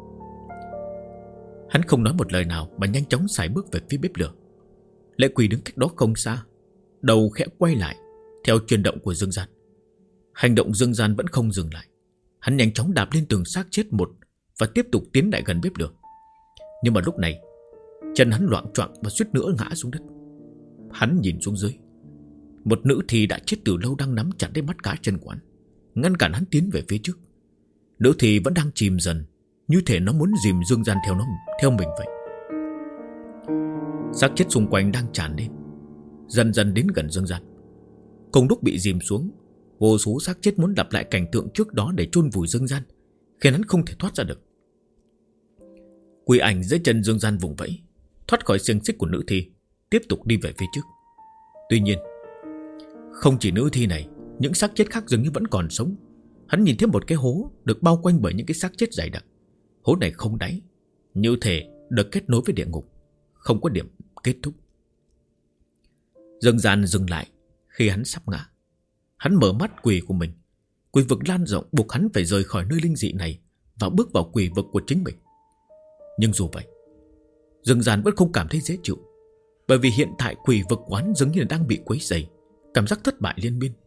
Hắn không nói một lời nào mà nhanh chóng sải bước về phía bếp lửa. Lệ quỷ đứng cách đó không xa, đầu khẽ quay lại theo chuyển động của Dương Gian. Hành động Dương Gian vẫn không dừng lại. Hắn nhanh chóng đạp lên từng xác chết một và tiếp tục tiến lại gần bếp lửa. Nhưng mà lúc này chân hắn loạng choạng và suýt nữa ngã xuống đất. Hắn nhìn xuống dưới, một nữ thi đã chết từ lâu đang nắm chặt lấy mắt cá chân của hắn, ngăn cản hắn tiến về phía trước. Nữ thi vẫn đang chìm dần, như thể nó muốn dìm Dương Gian theo mình vậy. Xác chết xung quanh đang tràn lên, dần dần đến gần Dương Gian. Cùng lúc bị dìm xuống, vô số xác chết muốn lặp lại cảnh tượng trước đó để chôn vùi Dương Gian, khiến hắn không thể thoát ra được. Quỷ ảnh dưới chân Dương Gian vùng vẫy, thoát khỏi xiềng xích của nữ thi, tiếp tục đi về phía trước. Tuy nhiên, không chỉ nữ thi này, những xác chết khác dường như vẫn còn sống. Hắn nhìn thấy một cái hố được bao quanh bởi những cái xác chết dày đặc. Hố này không đáy, như thể được kết nối với địa ngục, không có điểm kết thúc. Dương Gian dừng lại khi hắn sắp ngã. Hắn mở mắt quỷ của mình. Quỷ vực lan rộng buộc hắn phải rời khỏi nơi linh dị này và bước vào quỷ vực của chính mình. Nhưng dù vậy, Dương Gian vẫn không cảm thấy dễ chịu, bởi vì hiện tại quỷ vực quán dường như là đang bị quấy rầy, cảm giác thất bại liên miên.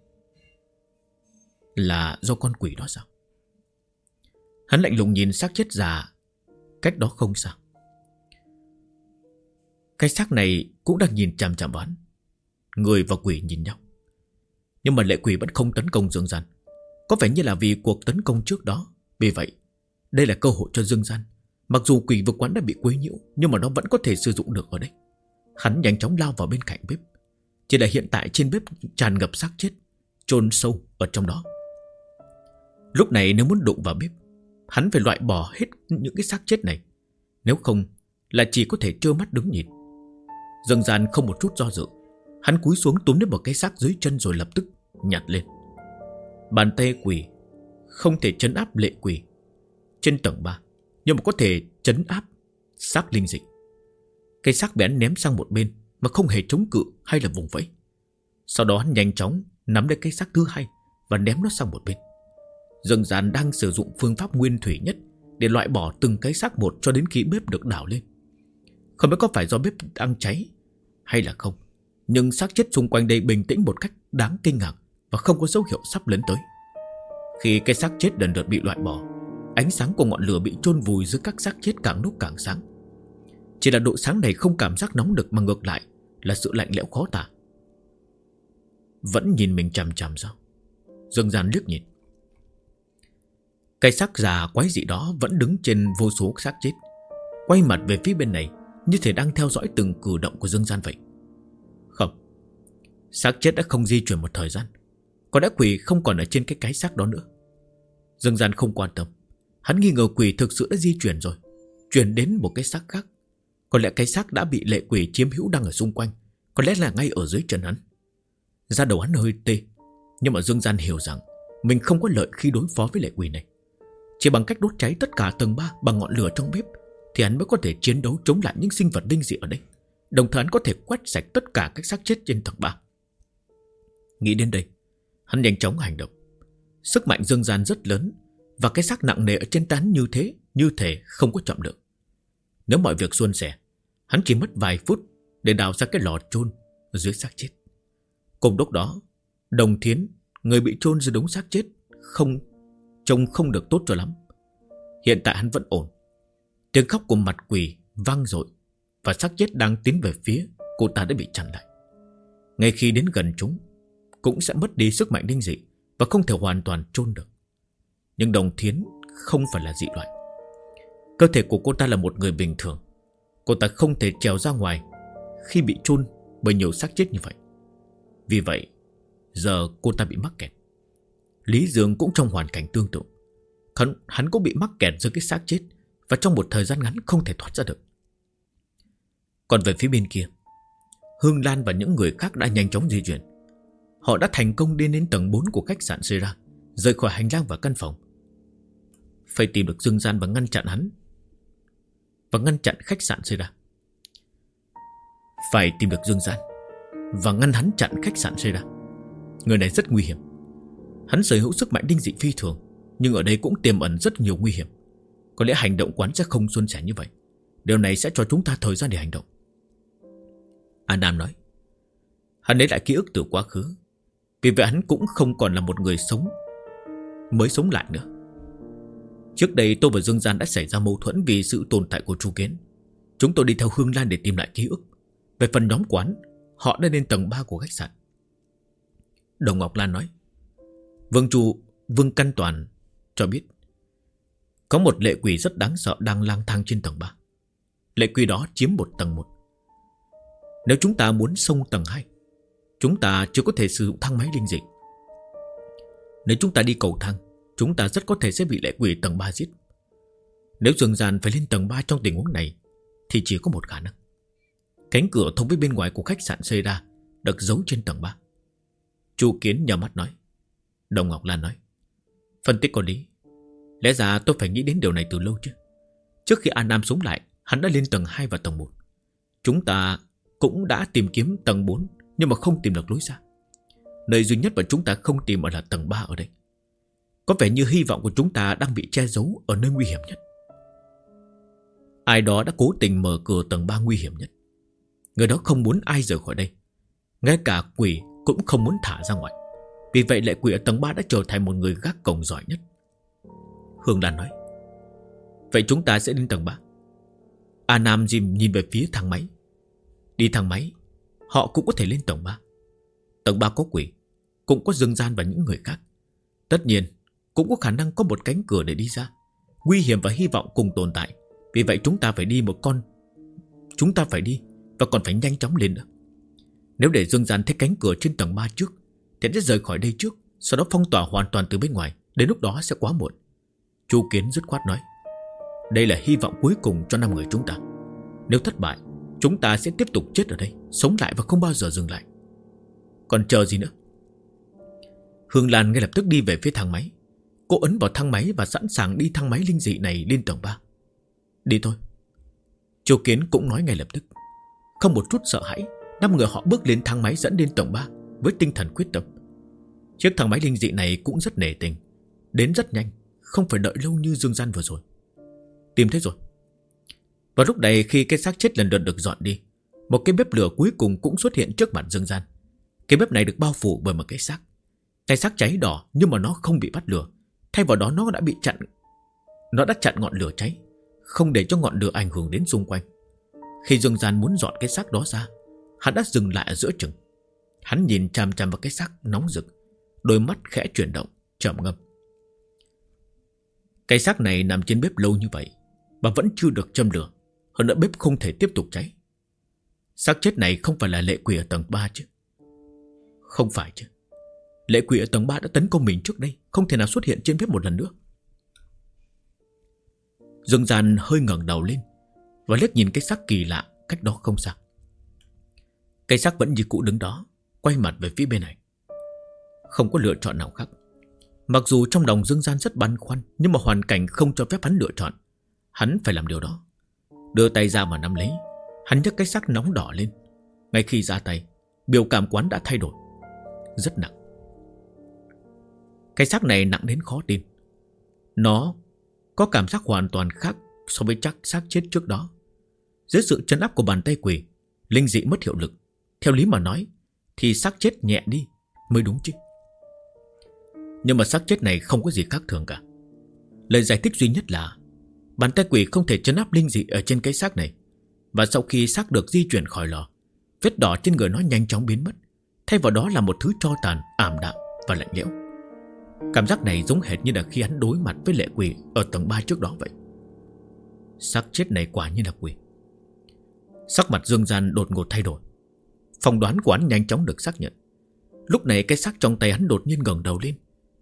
Là do con quỷ đó sao? Hắn lạnh lùng nhìn xác chết già cách đó không xa. Cái xác này cũng đang nhìn chằm chằm vào hắn. Người và quỷ nhìn nhau. Nhưng mà lệ quỷ vẫn không tấn công Dương Gian. Có vẻ như là vì cuộc tấn công trước đó. Vì vậy, đây là cơ hội cho Dương Gian. Mặc dù quỷ vực quán đã bị quấy nhiễu, nhưng mà nó vẫn có thể sử dụng được ở đây. Hắn nhanh chóng lao vào bên cạnh bếp. Chỉ là hiện tại trên bếp tràn ngập xác chết, chôn sâu ở trong đó. Lúc này nếu muốn đụng vào bếp, hắn phải loại bỏ hết những cái xác chết này. Nếu không là chỉ có thể trơ mắt đứng nhìn. Dương Gian không một chút do dự, hắn cúi xuống túm đến một cái xác dưới chân rồi lập tức nhặt lên. Bàn tay quỷ không thể trấn áp lệ quỷ trên tầng 3, nhưng mà có thể trấn áp xác linh dị. Cái xác bị hắn ném sang một bên mà không hề chống cự hay là vùng vẫy. Sau đó hắn nhanh chóng nắm lấy cái xác thứ hai và ném nó sang một bên. Dương Gian đang sử dụng phương pháp nguyên thủy nhất để loại bỏ từng cái xác một cho đến khi bếp được đảo lên. Không biết có phải do bếp đang cháy hay là không, nhưng xác chết xung quanh đây bình tĩnh một cách đáng kinh ngạc và không có dấu hiệu sắp lấn tới. Khi cái xác chết lần lượt bị loại bỏ, ánh sáng của ngọn lửa bị chôn vùi dưới các xác chết càng lúc càng sáng. Chỉ là độ sáng này không cảm giác nóng được, mà ngược lại là sự lạnh lẽo khó tả. Vẫn nhìn mình chằm chằm sao? Dương Gian liếc nhìn. Cái xác già quái dị đó vẫn đứng trên vô số xác chết, quay mặt về phía bên này, như thể đang theo dõi từng cử động của Dương Gian vậy. Không, xác chết đã không di chuyển một thời gian, có lẽ quỷ không còn ở trên cái xác đó nữa. Dương Gian không quan tâm. Hắn nghi ngờ quỷ thực sự đã di chuyển rồi, chuyển đến một cái xác khác. Có lẽ cái xác đã bị lệ quỷ chiếm hữu đang ở xung quanh, có lẽ là ngay ở dưới chân hắn. Da đầu hắn hơi tê, nhưng mà Dương Gian hiểu rằng mình không có lợi khi đối phó với lệ quỷ này. Chỉ bằng cách đốt cháy tất cả tầng 3 bằng ngọn lửa trong bếp thì hắn mới có thể chiến đấu chống lại những sinh vật linh dị ở đây. Đồng thời hắn có thể quét sạch tất cả các xác chết trên tầng 3. Nghĩ đến đây, hắn nhanh chóng hành động. Sức mạnh Dương Gian rất lớn, và cái xác nặng nề ở trên trán như thể không có trọng lượng. Nếu mọi việc suôn sẻ, hắn chỉ mất vài phút để đào ra cái lò chôn dưới xác chết. Cùng lúc đó, Đồng Thiến, người bị chôn dưới đống xác chết, trông không được tốt cho lắm. Hiện tại hắn vẫn ổn. Tiếng khóc của mặt quỷ vang dội, và xác chết đang tiến về phía cô ta đã bị chặn lại. Ngay khi đến gần chúng, cũng sẽ mất đi sức mạnh linh dị và không thể hoàn toàn chôn được. Nhưng Đồng Thiến không phải là dị loại. Cơ thể của cô ta là một người bình thường. Cô ta không thể trèo ra ngoài khi bị chôn bởi nhiều xác chết như vậy. Vì vậy, giờ cô ta bị mắc kẹt. Lý Dương cũng trong hoàn cảnh tương tự. Hắn cũng bị mắc kẹt giữa cái xác chết, và trong một thời gian ngắn không thể thoát ra được. Còn về phía bên kia, Hương Lan và những người khác đã nhanh chóng di chuyển. Họ đã thành công đi đến tầng 4 của khách sạn Sera, rời khỏi hành lang và căn phòng. Phải tìm được Dương Gian và ngăn chặn hắn, và ngăn chặn khách sạn Sera. Phải tìm được Dương Gian và ngăn hắn chặn khách sạn Sera. Người này rất nguy hiểm. Hắn sở hữu sức mạnh đinh dị phi thường, nhưng ở đây cũng tiềm ẩn rất nhiều nguy hiểm. Có lẽ hành động quán sẽ không suôn sẻ như vậy. Điều này sẽ cho chúng ta thời gian để hành động. Adam nói. Hắn lấy lại ký ức từ quá khứ, vì vậy hắn cũng không còn là một người mới sống lại nữa. Trước đây tôi và Dương Gian đã xảy ra mâu thuẫn vì sự tồn tại của Chu Kiến. Chúng tôi đi theo Hương Lan để tìm lại ký ức. Về phần nhóm quán, họ đã lên tầng 3 của khách sạn. Đồng Ngọc Lan nói. Vương Căn Toàn cho biết có một lệ quỷ rất đáng sợ đang lang thang trên tầng 3. Lệ quỷ đó chiếm một tầng 1. Nếu chúng ta muốn xông tầng 2, chúng ta chưa có thể sử dụng thang máy linh dị. Nếu chúng ta đi cầu thang, chúng ta rất có thể sẽ bị lệ quỷ tầng 3 giết. Nếu Dương Gian phải lên tầng 3 trong tình huống này, thì chỉ có một khả năng. Cánh cửa thông với bên ngoài của khách sạn xây ra được giấu trên tầng 3. Chu Kiến nhắm mắt nói. Đồng Ngọc Lan nói. Phân tích có lý. Lẽ ra tôi phải nghĩ đến điều này từ lâu chứ. Trước khi An Nam sống lại, hắn đã lên tầng 2 và tầng 1. Chúng ta cũng đã tìm kiếm tầng 4, nhưng mà không tìm được lối ra. Nơi duy nhất mà chúng ta không tìm là tầng 3 ở đây. Có vẻ như hy vọng của chúng ta đang bị che giấu ở nơi nguy hiểm nhất. Ai đó đã cố tình mở cửa tầng 3 nguy hiểm nhất. Người đó không muốn ai rời khỏi đây. Ngay cả quỷ cũng không muốn thả ra ngoài. Vì vậy lệ quỷ ở tầng 3 đã trở thành một người gác cổng giỏi nhất. Hương Lan nói. Vậy chúng ta sẽ đến tầng 3. A Nam nhìn về phía thang máy. Đi thang máy, họ cũng có thể lên tầng 3. Tầng 3 có quỷ, cũng có Dương Gian và những người khác. Tất nhiên cũng có khả năng có một cánh cửa để đi ra. Nguy hiểm và hy vọng cùng tồn tại. Vì vậy chúng ta phải đi và còn phải nhanh chóng lên nữa. Nếu để Dương Gian thấy cánh cửa trên tầng 3 trước, thì sẽ rời khỏi đây trước, sau đó phong tỏa hoàn toàn từ bên ngoài. Đến lúc đó sẽ quá muộn. Chu Kiến dứt khoát nói. Đây là hy vọng cuối cùng cho 5 người chúng ta. Nếu thất bại, chúng ta sẽ tiếp tục chết ở đây, sống lại và không bao giờ dừng lại. Còn chờ gì nữa? Hương Lan ngay lập tức đi về phía thang máy. Cô ấn vào thang máy và sẵn sàng đi thang máy linh dị này lên tầng 3. Đi thôi. Chu Kiến cũng nói ngay lập tức. Không một chút sợ hãi, 5 người họ bước lên thang máy dẫn lên tầng 3 với tinh thần quyết tâm. Chiếc thang máy linh dị này cũng rất nể tình, đến rất nhanh, không phải đợi lâu như Dương Gian vừa rồi. Tìm thấy rồi. Và lúc này khi cái xác chết lần lượt được dọn đi, một cái bếp lửa cuối cùng cũng xuất hiện trước mặt Dương Gian. Cái bếp này được bao phủ bởi một cái xác. Cái xác cháy đỏ nhưng mà nó không bị bắt lửa. Thay vào đó nó đã chặn ngọn lửa cháy, không để cho ngọn lửa ảnh hưởng đến xung quanh. Khi Dương Gian muốn dọn cái xác đó ra, hắn đã dừng lại ở giữa chừng. Hắn nhìn chằm chằm vào cái xác nóng rực, đôi mắt khẽ chuyển động, trầm ngâm. Cái xác này nằm trên bếp lâu như vậy mà vẫn chưa được châm lửa, hơn nữa bếp không thể tiếp tục cháy. Xác chết này không phải là lệ quỷ ở tầng 3 chứ? Không phải chứ. Lệ quỷ ở tầng 3 đã tấn công mình trước đây, không thể nào xuất hiện trên bếp một lần nữa. Dương Gian hơi ngẩng đầu lên và liếc nhìn cái xác kỳ lạ cách đó không xa. Cái xác vẫn như cũ đứng đó, quay mặt về phía bên này. Không có lựa chọn nào khác. Mặc dù trong lòng Dương Gian rất băn khoăn, nhưng mà hoàn cảnh không cho phép hắn lựa chọn. Hắn phải làm điều đó. Đưa tay ra mà nắm lấy. Hắn nhấc cái xác nóng đỏ lên. Ngay khi ra tay, biểu cảm quán đã thay đổi. Rất nặng. Cái xác này nặng đến khó tin. Nó có cảm giác hoàn toàn khác so với xác chết trước đó. Dưới sự trấn áp của bàn tay quỷ, linh dị mất hiệu lực. Theo lý mà nói thì xác chết nhẹ đi mới đúng chứ. Nhưng mà xác chết này không có gì khác thường cả. Lời giải thích duy nhất là bàn tay quỷ không thể trấn áp linh dị ở trên cái xác này. Và sau khi xác được di chuyển khỏi lò, vết đỏ trên người nó nhanh chóng biến mất. Thay vào đó là một thứ tro tàn, ảm đạm và lạnh lẽo. Cảm giác này giống hệt như là khi hắn đối mặt với lệ quỷ ở tầng 3 trước đó vậy. Xác chết này quả như là quỷ. Sắc mặt Dương Gian đột ngột thay đổi. Phỏng đoán của hắn nhanh chóng được xác nhận. Lúc này cái xác trong tay hắn đột nhiên ngẩng đầu lên,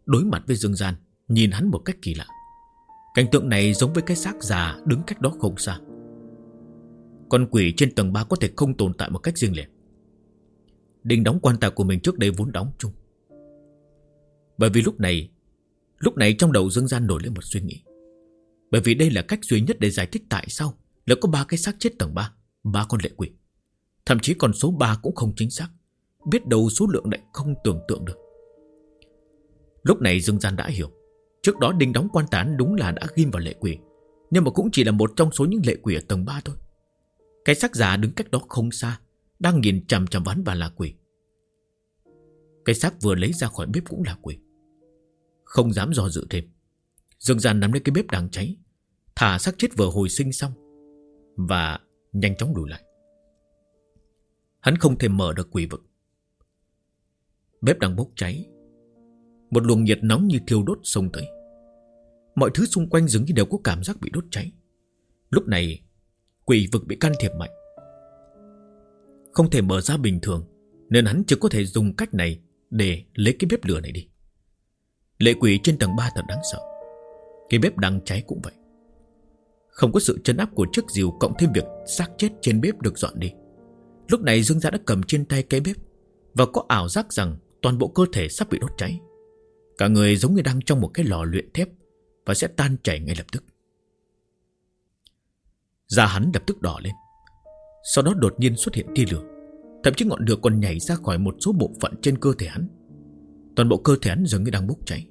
đối mặt với Dương Gian, nhìn hắn một cách kỳ lạ. Cảnh tượng này giống với cái xác già đứng cách đó không xa. Con quỷ trên tầng 3 có thể không tồn tại một cách riêng lẻ. Đinh đóng quan tài của mình trước đây vốn đóng chung. Bởi vì lúc này trong đầu Dương Gian nổi lên một suy nghĩ. Bởi vì đây là cách duy nhất để giải thích tại sao lại có 3 cái xác chết tầng 3, 3 con lệ quỷ. Thậm chí con số 3 cũng không chính xác. Biết đâu số lượng lại không tưởng tượng được. Lúc này Dương Gian đã hiểu. Trước đó Đinh đóng quan tài đúng là đã ghim vào lệ quỷ, nhưng mà cũng chỉ là một trong số những lệ quỷ ở tầng 3 thôi. Cái xác già đứng cách đó không xa đang nhìn chằm chằm hắn và là quỷ. Cái xác vừa lấy ra khỏi bếp cũng là quỷ. Không dám do dự thêm, Dương Gian nắm lấy cái bếp đang cháy, thả xác chết vừa hồi sinh xong và nhanh chóng lùi lại. Hắn không thể mở được quỷ vực. Bếp đang bốc cháy, một luồng nhiệt nóng như thiêu đốt xông tới. Mọi thứ xung quanh dường như đều có cảm giác bị đốt cháy. Lúc này quỷ vực bị can thiệp mạnh, không thể mở ra bình thường, nên hắn chỉ có thể dùng cách này để lấy cái bếp lửa này đi. Lệ quỷ trên tầng 3 thật đáng sợ. Cái bếp đang cháy cũng vậy. Không có sự trấn áp của chiếc rìu, cộng thêm việc xác chết trên bếp được dọn đi. Lúc này Dương Gian đã cầm trên tay cái bếp và có ảo giác rằng toàn bộ cơ thể sắp bị đốt cháy. Cả người giống như đang trong một cái lò luyện thép và sẽ tan chảy ngay lập tức. Da hắn lập tức đỏ lên. Sau đó đột nhiên xuất hiện tia lửa. Thậm chí ngọn lửa còn nhảy ra khỏi một số bộ phận trên cơ thể hắn. Toàn bộ cơ thể hắn dường như đang bốc cháy.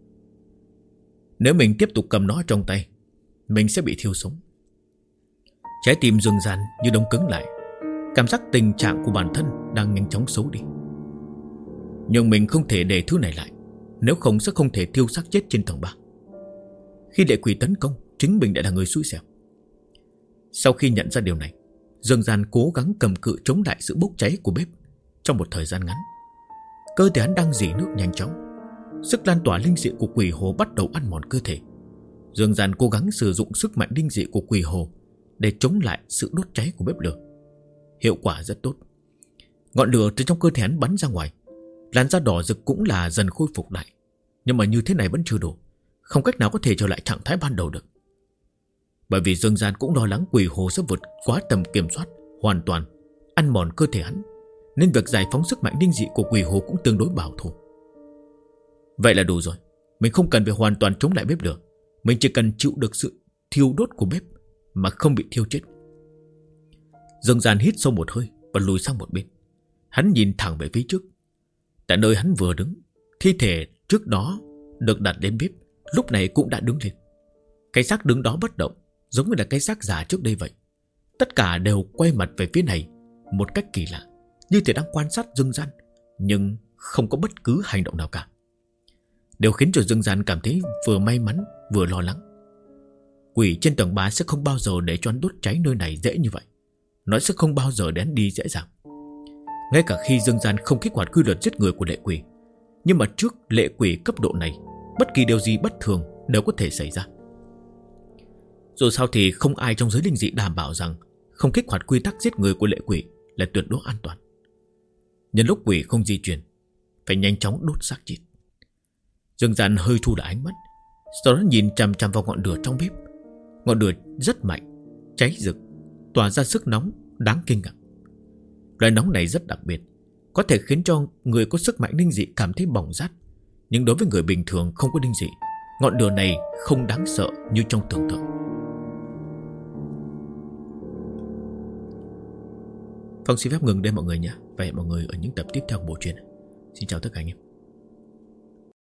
Nếu mình tiếp tục cầm nó trong tay, mình sẽ bị thiêu sống. Trái tim Dương Gian như đông cứng lại. Cảm giác tình trạng của bản thân đang nhanh chóng xấu đi. Nhưng mình không thể để thứ này lại, nếu không sẽ không thể thiêu xác chết trên tầng 3. Khi lệ quỷ tấn công, chính mình đã là người xui xẻo. Sau khi nhận ra điều này, Dương Gian cố gắng cầm cự chống lại sự bốc cháy của bếp. Trong một thời gian ngắn, cơ thể hắn đang rỉ nước nhanh chóng. Sức lan tỏa linh dị của quỷ hồ bắt đầu ăn mòn cơ thể. Dương Gian cố gắng sử dụng sức mạnh linh dị của quỷ hồ để chống lại sự đốt cháy của bếp lửa. Hiệu quả rất tốt. Ngọn lửa từ trong cơ thể hắn bắn ra ngoài. Làn da đỏ rực cũng là dần khôi phục lại. Nhưng mà như thế này vẫn chưa đủ, không cách nào có thể trở lại trạng thái ban đầu được. Bởi vì Dương Gian cũng lo lắng quỷ hồ sẽ vượt quá tầm kiểm soát, hoàn toàn ăn mòn cơ thể hắn, nên việc giải phóng sức mạnh linh dị của quỷ hồ cũng tương đối bảo thủ. Vậy là đủ rồi. Mình không cần phải hoàn toàn chống lại bếp lửa. Mình chỉ cần chịu được sự thiêu đốt của bếp mà không bị thiêu chết. Dương Gian hít sâu một hơi và lùi sang một bên. Hắn nhìn thẳng về phía trước. Tại nơi hắn vừa đứng, thi thể trước đó được đặt lên bếp lúc này cũng đã đứng lên. Cái xác đứng đó bất động, giống như là cái xác giả trước đây vậy. Tất cả đều quay mặt về phía này một cách kỳ lạ, như thể đang quan sát Dương Gian, nhưng không có bất cứ hành động nào cả. Điều khiến cho Dương Gian cảm thấy vừa may mắn vừa lo lắng. Quỷ trên tầng 3 sẽ không bao giờ để cho hắn đốt cháy nơi này dễ như vậy. Nó sẽ không bao giờ để hắn đi dễ dàng. Ngay cả khi Dương Gian không kích hoạt quy luật giết người của lệ quỷ, nhưng mà trước lệ quỷ cấp độ này, bất kỳ điều gì bất thường đều có thể xảy ra. Dù sao thì không ai trong giới linh dị đảm bảo rằng không kích hoạt quy tắc giết người của lệ quỷ là tuyệt đối an toàn. Nhân lúc quỷ không di chuyển, phải nhanh chóng đốt xác chết. Dương Gian hơi thu lại ánh mắt, sau đó nhìn chằm chằm vào ngọn lửa trong bếp. Ngọn lửa rất mạnh, cháy rực, tỏa ra sức nóng đáng kinh ngạc. Loại nóng này rất đặc biệt, có thể khiến cho người có sức mạnh linh dị cảm thấy bỏng rát. Nhưng đối với người bình thường không có linh dị, ngọn lửa này không đáng sợ như trong tưởng tượng. Vâng, xin phép ngừng đây mọi người nhé. Và hẹn mọi người ở những tập tiếp theo của bộ truyện. Xin chào tất cả anh em.